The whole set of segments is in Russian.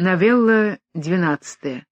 Новелла 12.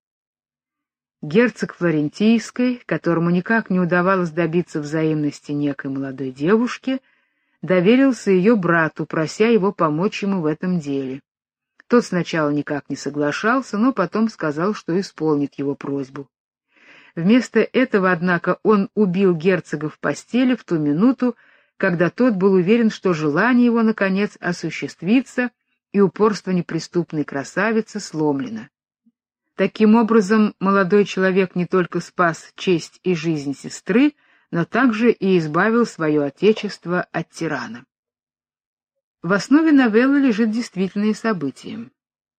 Герцог Флорентийской, которому никак не удавалось добиться взаимности некой молодой девушки, доверился ее брату, прося его помочь ему в этом деле. Тот сначала никак не соглашался, но потом сказал, что исполнит его просьбу. Вместо этого, однако, он убил герцога в постели в ту минуту, когда тот был уверен, что желание его наконец осуществится, и упорство неприступной красавицы сломлено. Таким образом, молодой человек не только спас честь и жизнь сестры, но также и избавил свое отечество от тирана. В основе новеллы лежит действительные события.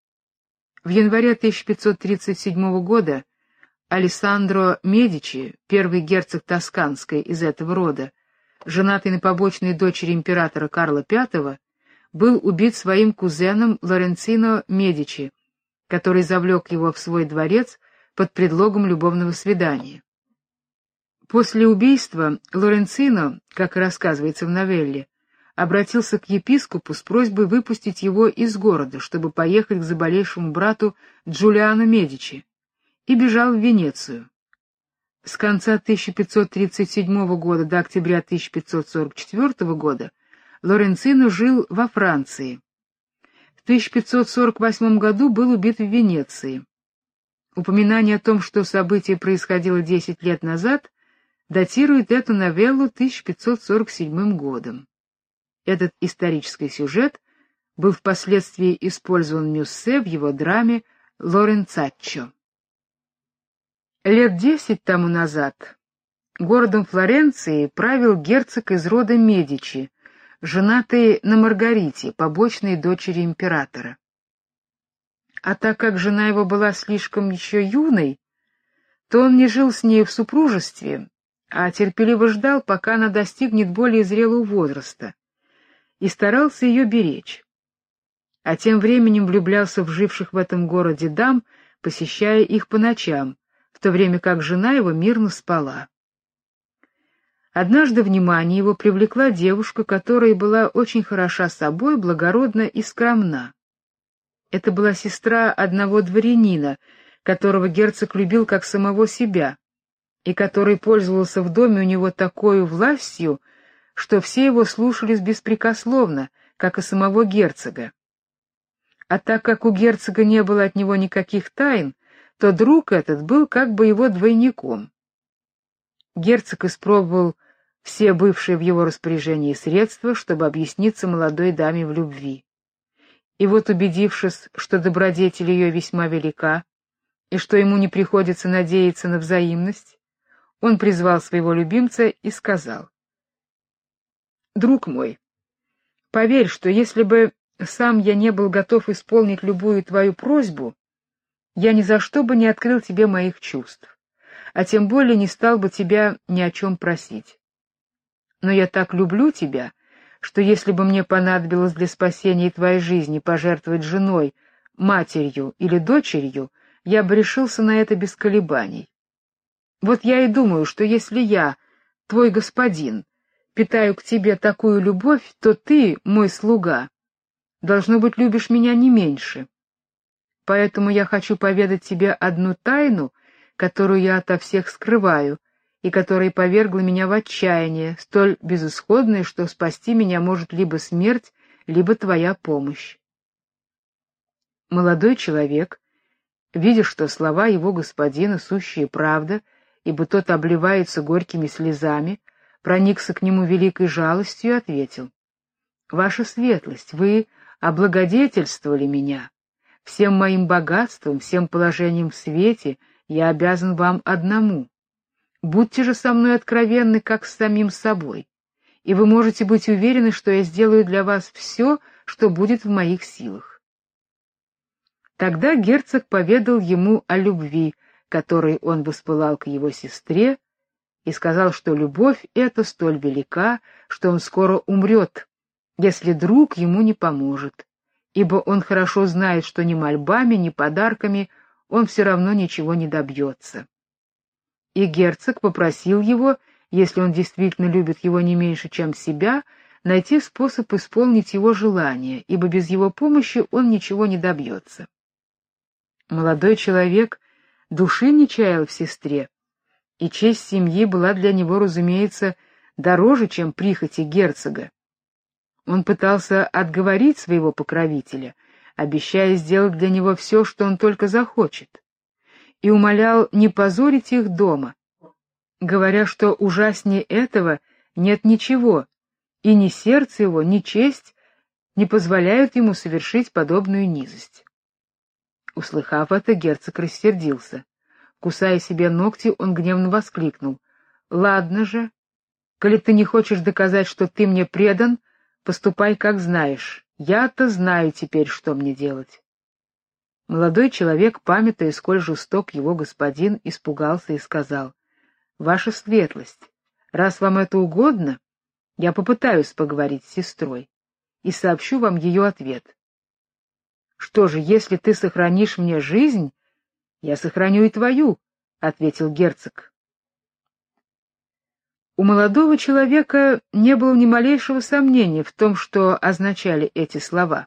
В январе 1537 года Алессандро Медичи, первый герцог Тосканской из этого рода, женатый на побочной дочери императора Карла V, был убит своим кузеном Лоренцино Медичи, который завлек его в свой дворец под предлогом любовного свидания. После убийства Лоренцино, как рассказывается в новелле, обратился к епископу с просьбой выпустить его из города, чтобы поехать к заболевшему брату Джулиано Медичи, и бежал в Венецию. С конца 1537 года до октября 1544 года Лоренцино жил во Франции. В 1548 году был убит в Венеции. Упоминание о том, что событие происходило 10 лет назад, датирует эту новеллу 1547 годом. Этот исторический сюжет был впоследствии использован Мюссе в его драме «Лоренцаччо». Лет 10 тому назад городом Флоренции правил герцог из рода Медичи, женатый на Маргарите, побочной дочери императора. А так как жена его была слишком еще юной, то он не жил с ней в супружестве, а терпеливо ждал, пока она достигнет более зрелого возраста, и старался ее беречь. А тем временем влюблялся в живших в этом городе дам, посещая их по ночам, в то время как жена его мирно спала. Однажды внимание его привлекла девушка, которая была очень хороша собой, благородна и скромна. Это была сестра одного дворянина, которого герцог любил как самого себя, и который пользовался в доме у него такой властью, что все его слушались беспрекословно, как и самого герцога. А так как у герцога не было от него никаких тайн, то друг этот был как бы его двойником. Герцог испробовал все бывшие в его распоряжении средства, чтобы объясниться молодой даме в любви. И вот, убедившись, что добродетель ее весьма велика, и что ему не приходится надеяться на взаимность, он призвал своего любимца и сказал: «Друг мой, поверь, что если бы сам я не был готов исполнить любую твою просьбу, я ни за что бы не открыл тебе моих чувств, а тем более не стал бы тебя ни о чем просить. Но я так люблю тебя, что если бы мне понадобилось для спасения твоей жизни пожертвовать женой, матерью или дочерью, я бы решился на это без колебаний. Вот я и думаю, что если я, твой господин, питаю к тебе такую любовь, то ты, мой слуга, должно быть, любишь меня не меньше. Поэтому я хочу поведать тебе одну тайну, которую я ото всех скрываю, и которая повергла меня в отчаяние, столь безысходное, что спасти меня может либо смерть, либо твоя помощь». Молодой человек, видя, что слова его господина сущая правда, ибо тот обливается горькими слезами, проникся к нему великой жалостью и ответил: «Ваша светлость, вы облагодетельствовали меня. Всем моим богатством, всем положением в свете я обязан вам одному. Будьте же со мной откровенны, как с самим собой, и вы можете быть уверены, что я сделаю для вас все, что будет в моих силах». Тогда герцог поведал ему о любви, которой он воспылал к его сестре, и сказал, что любовь эта столь велика, что он скоро умрет, если друг ему не поможет, ибо он хорошо знает, что ни мольбами, ни подарками он все равно ничего не добьется. И герцог попросил его, если он действительно любит его не меньше, чем себя, найти способ исполнить его желание, ибо без его помощи он ничего не добьется. Молодой человек души не чаял в сестре, и честь семьи была для него, разумеется, дороже, чем прихоти герцога. Он пытался отговорить своего покровителя, обещая сделать для него все, что он только захочет, и умолял не позорить их дома, говоря, что ужаснее этого нет ничего, и ни сердце его, ни честь не позволяют ему совершить подобную низость. Услыхав это, герцог рассердился. Кусая себе ногти, он гневно воскликнул: «Ладно же, коли ты не хочешь доказать, что ты мне предан, поступай, как знаешь. Я-то знаю теперь, что мне делать». Молодой человек, памятуя, сколь жесток его господин, испугался и сказал: «Ваша светлость, раз вам это угодно, я попытаюсь поговорить с сестрой и сообщу вам ее ответ». «Что же, если ты сохранишь мне жизнь, я сохраню и твою», — ответил герцог. У молодого человека не было ни малейшего сомнения в том, что означали эти слова.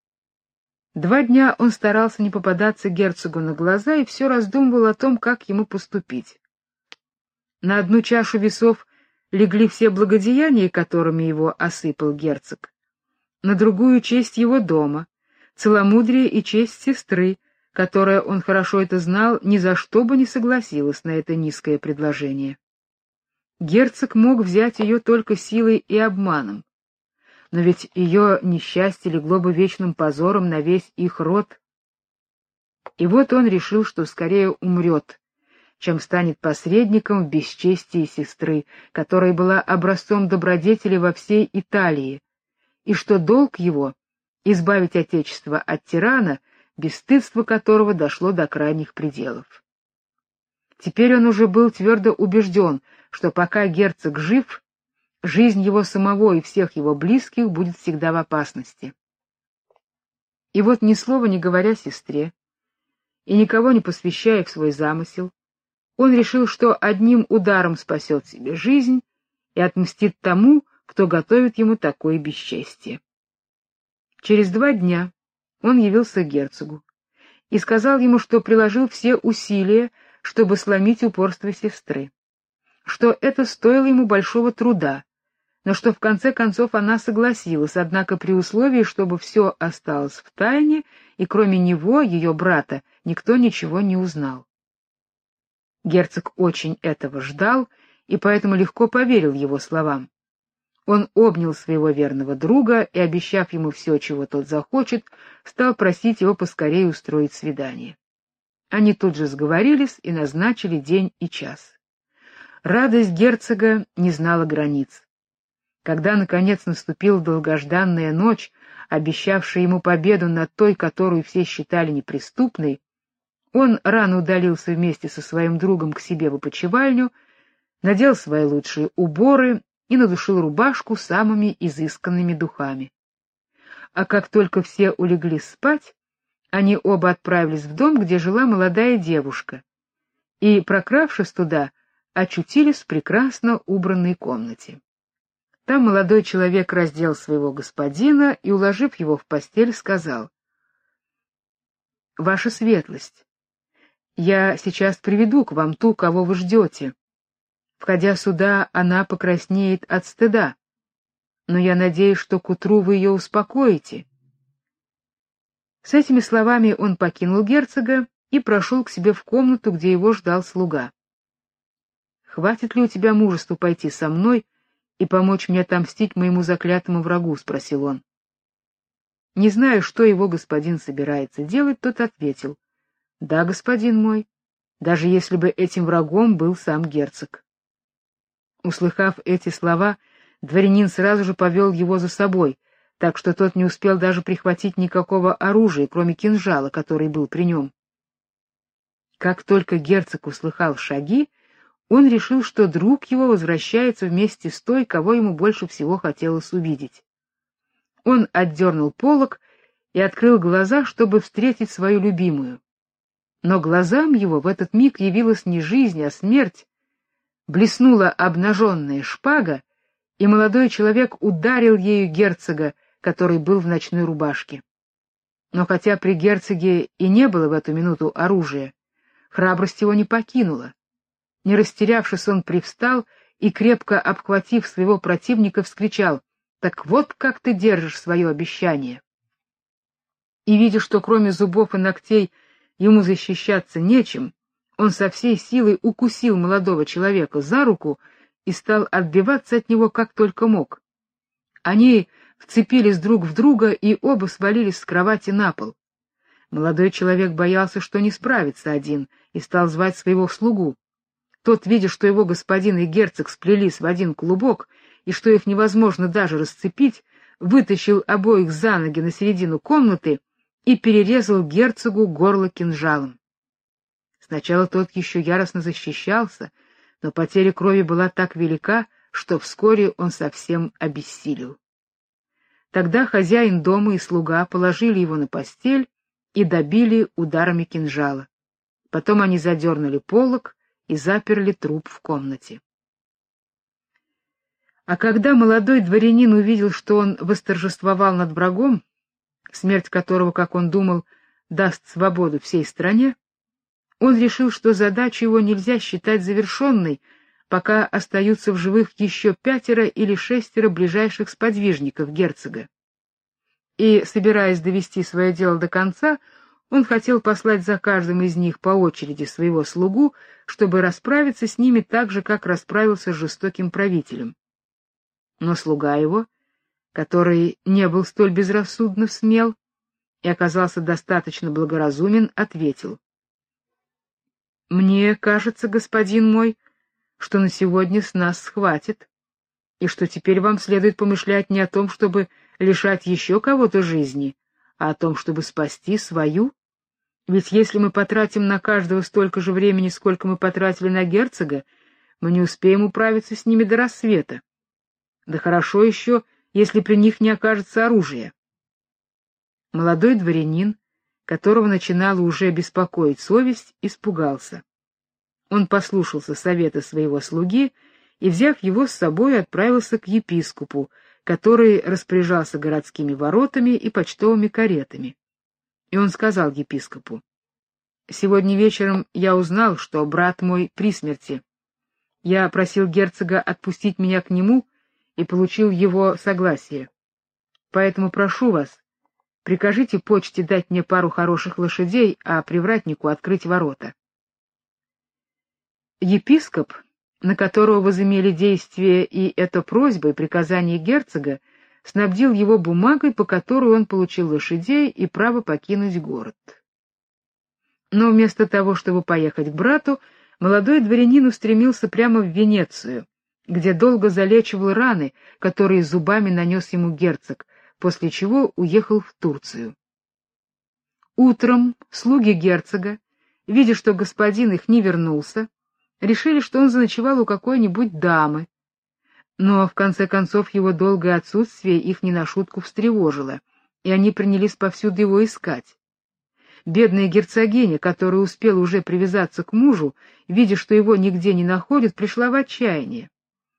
2 дня он старался не попадаться герцогу на глаза и все раздумывал о том, как ему поступить. На одну чашу весов легли все благодеяния, которыми его осыпал герцог, на другую — честь его дома, целомудрие и честь сестры, которая, он хорошо это знал, ни за что бы не согласилась на это низкое предложение. Герцог мог взять ее только силой и обманом, но ведь ее несчастье легло бы вечным позором на весь их род. И вот он решил, что скорее умрет, чем станет посредником в бесчестии сестры, которая была образцом добродетели во всей Италии, и что долг его — избавить отечество от тирана, бесстыдство которого дошло до крайних пределов. Теперь он уже был твердо убежден, что пока герцог жив, жизнь его самого и всех его близких будет всегда в опасности. И вот, ни слова не говоря сестре и никого не посвящая в свой замысел, он решил, что одним ударом спасет себе жизнь и отмстит тому, кто готовит ему такое бесчестие. Через 2 дня он явился к герцогу и сказал ему, что приложил все усилия, чтобы сломить упорство сестры, что это стоило ему большого труда, но что в конце концов она согласилась, однако при условии, чтобы все осталось в тайне, и кроме него, ее брата, никто ничего не узнал. Герцог очень этого ждал и поэтому легко поверил его словам. Он обнял своего верного друга и, обещав ему все, чего тот захочет, стал просить его поскорее устроить свидание. Они тут же сговорились и назначили день и час. Радость герцога не знала границ. Когда, наконец, наступила долгожданная ночь, обещавшая ему победу над той, которую все считали неприступной, он рано удалился вместе со своим другом к себе в опочивальню, надел свои лучшие уборы и надушил рубашку самыми изысканными духами. А как только все улеглись спать, они оба отправились в дом, где жила молодая девушка, и, прокравшись туда, очутились в прекрасно убранной комнате. Там молодой человек раздел своего господина и, уложив его в постель, сказал: «Ваша светлость, я сейчас приведу к вам ту, кого вы ждете. Входя сюда, она покраснеет от стыда, но я надеюсь, что к утру вы ее успокоите». С этими словами он покинул герцога и прошел к себе в комнату, где его ждал слуга. «Хватит ли у тебя мужества пойти со мной и помочь мне отомстить моему заклятому врагу?» — спросил он. Не знаю, что его господин собирается делать, тот ответил: «Да, господин мой, даже если бы этим врагом был сам герцог». Услыхав эти слова, дворянин сразу же повел его за собой, так что тот не успел даже прихватить никакого оружия, кроме кинжала, который был при нем. Как только герцог услыхал шаги, он решил, что друг его возвращается вместе с той, кого ему больше всего хотелось увидеть. Он отдернул полог и открыл глаза, чтобы встретить свою любимую. Но глазам его в этот миг явилась не жизнь, а смерть. Блеснула обнаженная шпага, и молодой человек ударил ею герцога, который был в ночной рубашке. Но хотя при герцоге и не было в эту минуту оружия, храбрость его не покинула. Не растерявшись, он привстал и, крепко обхватив своего противника, вскричал: «Так вот как ты держишь свое обещание!» И, видя, что кроме зубов и ногтей ему защищаться нечем, он со всей силой укусил молодого человека за руку и стал отбиваться от него как только мог. Они вцепились друг в друга и оба свалились с кровати на пол. Молодой человек боялся, что не справится один, и стал звать своего слугу. Тот, видя, что его господин и герцог сплелись в один клубок и что их невозможно даже расцепить, вытащил обоих за ноги на середину комнаты и перерезал герцогу горло кинжалом. Сначала тот еще яростно защищался, но потеря крови была так велика, что вскоре он совсем обессилел. Тогда хозяин дома и слуга положили его на постель и добили ударами кинжала. Потом они задернули полог и заперли труп в комнате. А когда молодой дворянин увидел, что он восторжествовал над врагом, смерть которого, как он думал, даст свободу всей стране, он решил, что задачу его нельзя считать завершенной, пока остаются в живых еще 5 или 6 ближайших сподвижников герцога. И, собираясь довести свое дело до конца, он хотел послать за каждым из них по очереди своего слугу, чтобы расправиться с ними так же, как расправился с жестоким правителем. Но слуга его, который не был столь безрассудно смел и оказался достаточно благоразумен, ответил: «Мне кажется, господин мой, что на сегодня с нас схватит, и что теперь вам следует помышлять не о том, чтобы лишать еще кого-то жизни, а о том, чтобы спасти свою. Ведь если мы потратим на каждого столько же времени, сколько мы потратили на герцога, мы не успеем управиться с ними до рассвета. Да хорошо еще, если при них не окажется оружия». Молодой дворянин, которого начинала уже беспокоить совесть, испугался. Он послушался совета своего слуги и, взяв его с собой, отправился к епископу, который распоряжался городскими воротами и почтовыми каретами. И он сказал епископу: «Сегодня вечером я узнал, что брат мой при смерти. Я просил герцога отпустить меня к нему и получил его согласие. Поэтому прошу вас, прикажите почте дать мне пару хороших лошадей, а привратнику открыть ворота». Епископ, на которого возымели действие и эта просьба, и приказание герцога, снабдил его бумагой, по которой он получил лошадей и право покинуть город. Но вместо того, чтобы поехать к брату, молодой дворянин устремился прямо в Венецию, где долго залечивал раны, которые зубами нанес ему герцог, после чего уехал в Турцию. Утром слуги герцога, видя, что господин их не вернулся, решили, что он заночевал у какой-нибудь дамы, но в конце концов его долгое отсутствие их не на шутку встревожило, и они принялись повсюду его искать. Бедная герцогиня, которая успела уже привязаться к мужу, видя, что его нигде не находят, пришла в отчаяние.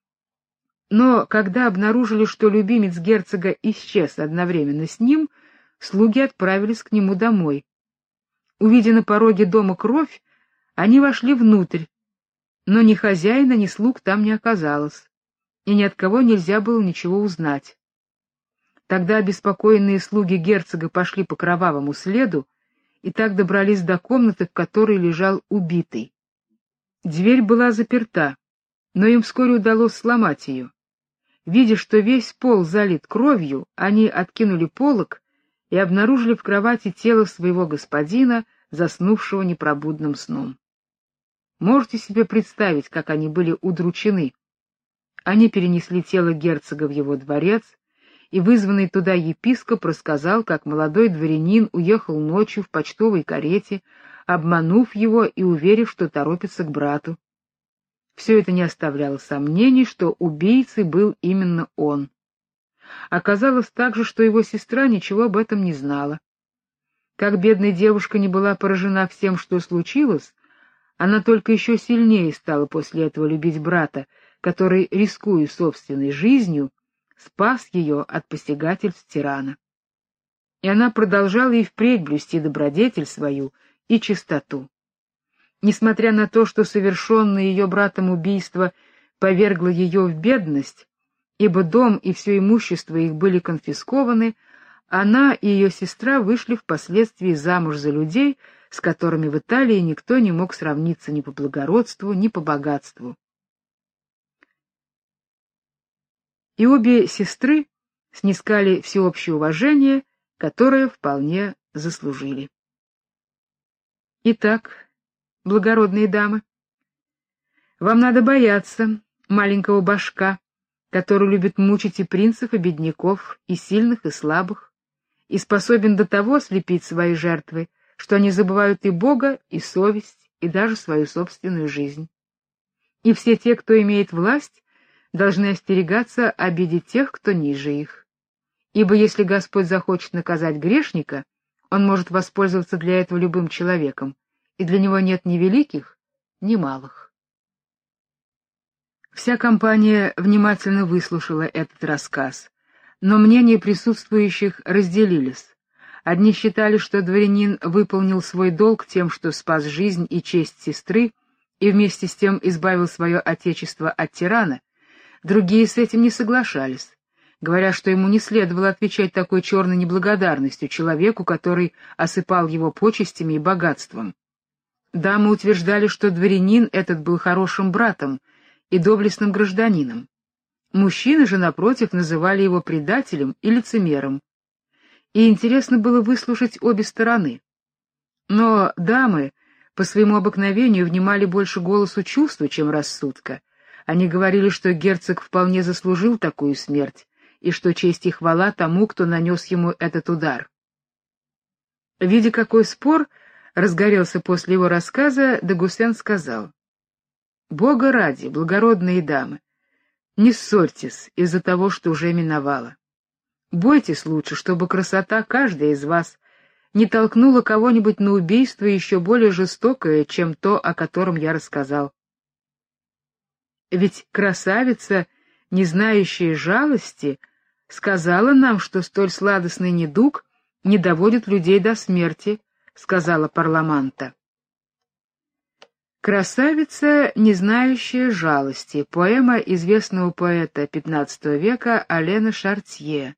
Но когда обнаружили, что любимец герцога исчез одновременно с ним, слуги отправились к нему домой. Увидя на пороге дома кровь, они вошли внутрь, но ни хозяина, ни слуг там не оказалось, и ни от кого нельзя было ничего узнать. Тогда обеспокоенные слуги герцога пошли по кровавому следу и так добрались до комнаты, в которой лежал убитый. Дверь была заперта, но им вскоре удалось сломать ее. Видя, что весь пол залит кровью, они откинули полог и обнаружили в кровати тело своего господина, заснувшего непробудным сном. Можете себе представить, как они были удручены. Они перенесли тело герцога в его дворец, и вызванный туда епископ рассказал, как молодой дворянин уехал ночью в почтовой карете, обманув его и уверив, что торопится к брату. Все это не оставляло сомнений, что убийцей был именно он. Оказалось также, что его сестра ничего об этом не знала. Как бедная девушка не была поражена всем, что случилось, она только еще сильнее стала после этого любить брата, который, рискуя собственной жизнью, спас ее от посягательств тирана. и она продолжала и впредь блюсти добродетель свою и чистоту. Несмотря на то, что совершенное ее братом убийство повергло ее в бедность, ибо дом и все имущество их были конфискованы, она и ее сестра вышли впоследствии замуж за людей, с которыми в Италии никто не мог сравниться ни по благородству, ни по богатству. И обе сестры снискали всеобщее уважение, которое вполне заслужили. Итак, благородные дамы, вам надо бояться маленького башка, который любит мучить и принцев, и бедняков, и сильных, и слабых, и способен до того ослепить свои жертвы, что они забывают и Бога, и совесть, и даже свою собственную жизнь. И все те, кто имеет власть, должны остерегаться обидеть тех, кто ниже их. Ибо если Господь захочет наказать грешника, он может воспользоваться для этого любым человеком, и для него нет ни великих, ни малых. Вся компания внимательно выслушала этот рассказ, но мнения присутствующих разделились. Одни считали, что дворянин выполнил свой долг тем, что спас жизнь и честь сестры, и вместе с тем избавил свое отечество от тирана. Другие с этим не соглашались, говоря, что ему не следовало отвечать такой черной неблагодарностью человеку, который осыпал его почестями и богатством. Дамы утверждали, что дворянин этот был хорошим братом и доблестным гражданином. Мужчины же, напротив, называли его предателем и лицемером. И интересно было выслушать обе стороны. Но дамы по своему обыкновению внимали больше голосу чувства, чем рассудка. Они говорили, что герцог вполне заслужил такую смерть, и что честь и хвала тому, кто нанес ему этот удар. Видя, какой спор разгорелся после его рассказа, де Гуссен сказал: «Бога ради, благородные дамы, не ссорьтесь из-за того, что уже миновало. Бойтесь лучше, чтобы красота каждой из вас не толкнула кого-нибудь на убийство еще более жестокое, чем то, о котором я рассказал. Ведь красавица, не знающая жалости, сказала нам, что столь сладостный недуг не доводит людей до смерти, сказала Парламанта. «Красавица, не знающая жалости» — поэма известного поэта XV века Алена Шартье.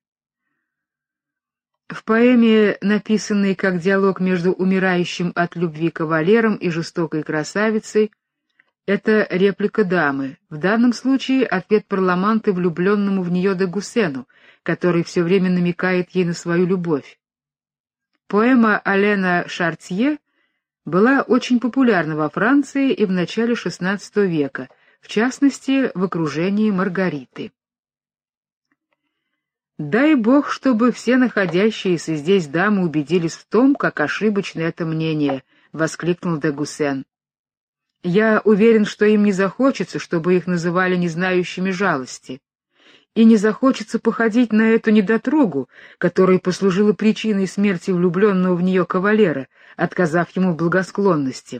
В поэме, написанной как диалог между умирающим от любви кавалером и жестокой красавицей, это реплика дамы, в данном случае ответ Парламанты влюбленному в нее де Гуссену, который все время намекает ей на свою любовь. Поэма Алена Шартье была очень популярна во Франции и в начале XVI века, в частности, в окружении Маргариты. «Дай Бог, чтобы все находящиеся здесь дамы убедились в том, как ошибочно это мнение», — воскликнул де Гуссен. «Я уверен, что им не захочется, чтобы их называли незнающими жалости, и не захочется походить на эту недотрогу, которая послужила причиной смерти влюбленного в нее кавалера, отказав ему в благосклонности».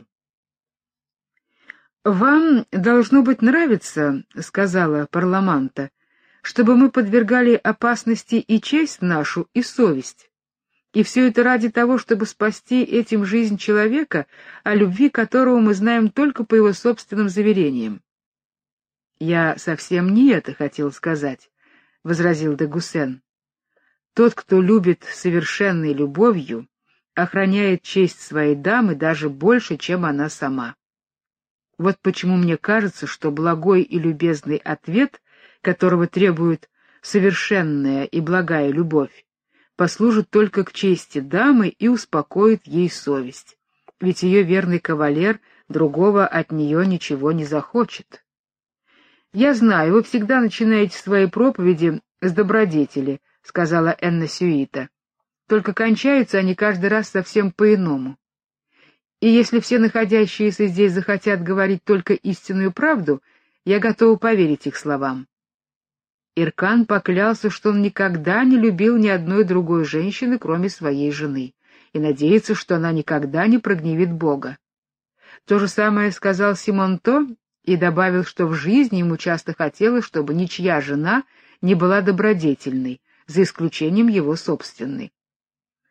«Вам, должно быть, нравится, — сказала Парламанта, — чтобы мы подвергали опасности и честь нашу, и совесть, и все это ради того, чтобы спасти этим жизнь человека, о любви которого мы знаем только по его собственным заверениям». «Я совсем не это хотел сказать», — возразил де Гуссен. «Тот, кто любит совершенной любовью, охраняет честь своей дамы даже больше, чем она сама. Вот почему мне кажется, что благой и любезный ответ, которого требует совершенная и благая любовь, послужит только к чести дамы и успокоит ей совесть, ведь ее верный кавалер другого от нее ничего не захочет. «Я знаю, вы всегда начинаете свои проповеди с добродетели», — сказала Энна Сюита. «Только кончаются они каждый раз совсем по-иному. И если все находящиеся здесь захотят говорить только истинную правду, я готова поверить их словам». Иркан поклялся, что он никогда не любил ни одной другой женщины, кроме своей жены, и надеется, что она никогда не прогневит Бога. То же самое сказал Симонто и добавил, что в жизни ему часто хотелось, чтобы ничья жена не была добродетельной, за исключением его собственной.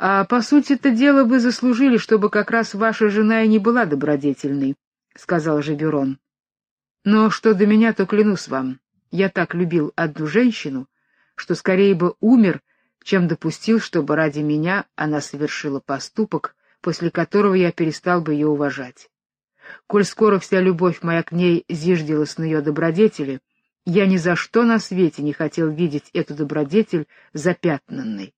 А по сути-то дела вы заслужили, чтобы как раз ваша жена и не была добродетельной, — сказал Жебюрон. Но что до меня, то клянусь вам, я так любил одну женщину, что скорее бы умер, чем допустил, чтобы ради меня она совершила поступок, после которого я перестал бы ее уважать. Коль скоро вся любовь моя к ней зиждилась на ее добродетели, я ни за что на свете не хотел видеть эту добродетель запятнанной.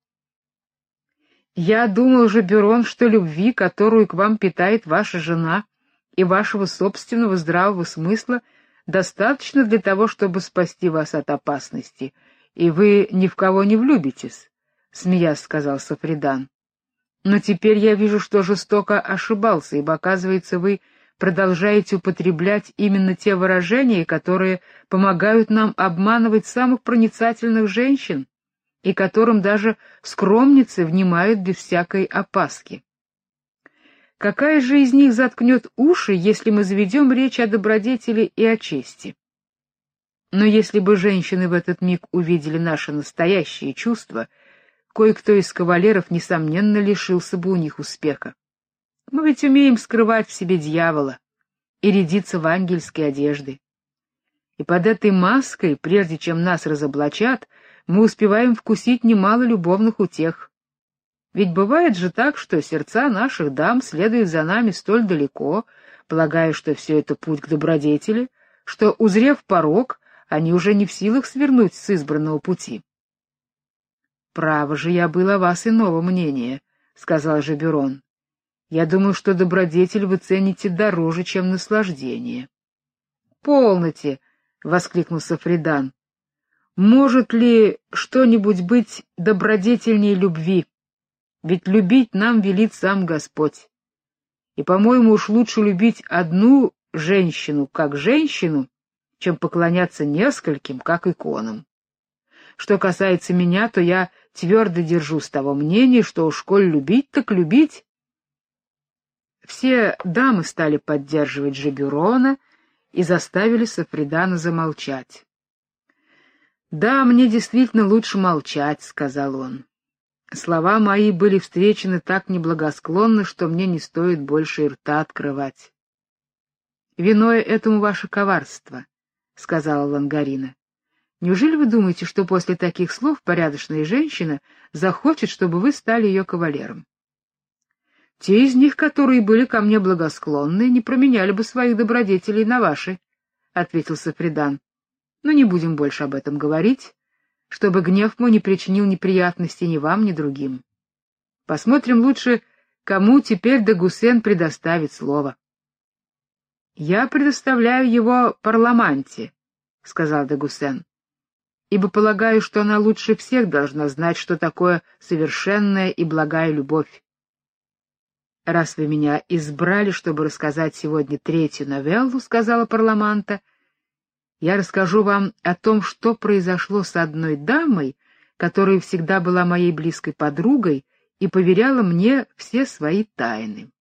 Я думал же, Бюрон, что любви, которую к вам питает ваша жена, и вашего собственного здравого смысла достаточно для того, чтобы спасти вас от опасности, и вы ни в кого не влюбитесь, — смеясь сказал Сафридан. Но теперь я вижу, что жестоко ошибался, ибо, оказывается, вы продолжаете употреблять именно те выражения, которые помогают нам обманывать самых проницательных женщин, и которым даже скромницы внимают без всякой опаски. Какая же из них заткнет уши, если мы заведем речь о добродетели и о чести? Но если бы женщины в этот миг увидели наши настоящие чувства, кое-кто из кавалеров, несомненно, лишился бы у них успеха. Мы ведь умеем скрывать в себе дьявола и рядиться в ангельской одежды. И под этой маской, прежде чем нас разоблачат, мы успеваем вкусить немало любовных утех. Ведь бывает же так, что сердца наших дам следуют за нами столь далеко, полагая, что все это путь к добродетели, что, узрев порок, они уже не в силах свернуть с избранного пути. — Право же, я был о вас иного мнения, — сказал Жебюрон. — Я думал, что добродетель вы цените дороже, чем наслаждение. — Полноте! — воскликнул Сафридан. — Может ли что-нибудь быть добродетельнее любви? Ведь любить нам велит сам Господь. И, по-моему, уж лучше любить одну женщину как женщину, чем поклоняться нескольким как иконам. Что касается меня, то я твердо держусь того мнения, что уж коль любить, так любить. Все дамы стали поддерживать Жебюрона и заставили Сафридана замолчать. — Да, мне действительно лучше молчать, — сказал он. Слова мои были встречены так неблагосклонно, что мне не стоит больше и рта открывать. — Виной этому ваше коварство, — сказала Лангарина. — Неужели вы думаете, что после таких слов порядочная женщина захочет, чтобы вы стали ее кавалером? — Те из них, которые были ко мне благосклонны, не променяли бы своих добродетелей на ваши, — ответил Сафридан. — Но не будем больше об этом говорить, чтобы гнев мой не причинил неприятностей ни вам, ни другим. Посмотрим лучше, кому теперь де Гуссен предоставит слово. — Я предоставляю его Парламанте, — сказал де Гуссен, — ибо полагаю, что она лучше всех должна знать, что такое совершенная и благая любовь. — Раз вы меня избрали, чтобы рассказать сегодня третью новеллу, — сказала Парламанта, — я расскажу вам о том, что произошло с одной дамой, которая всегда была моей близкой подругой и поверяла мне все свои тайны.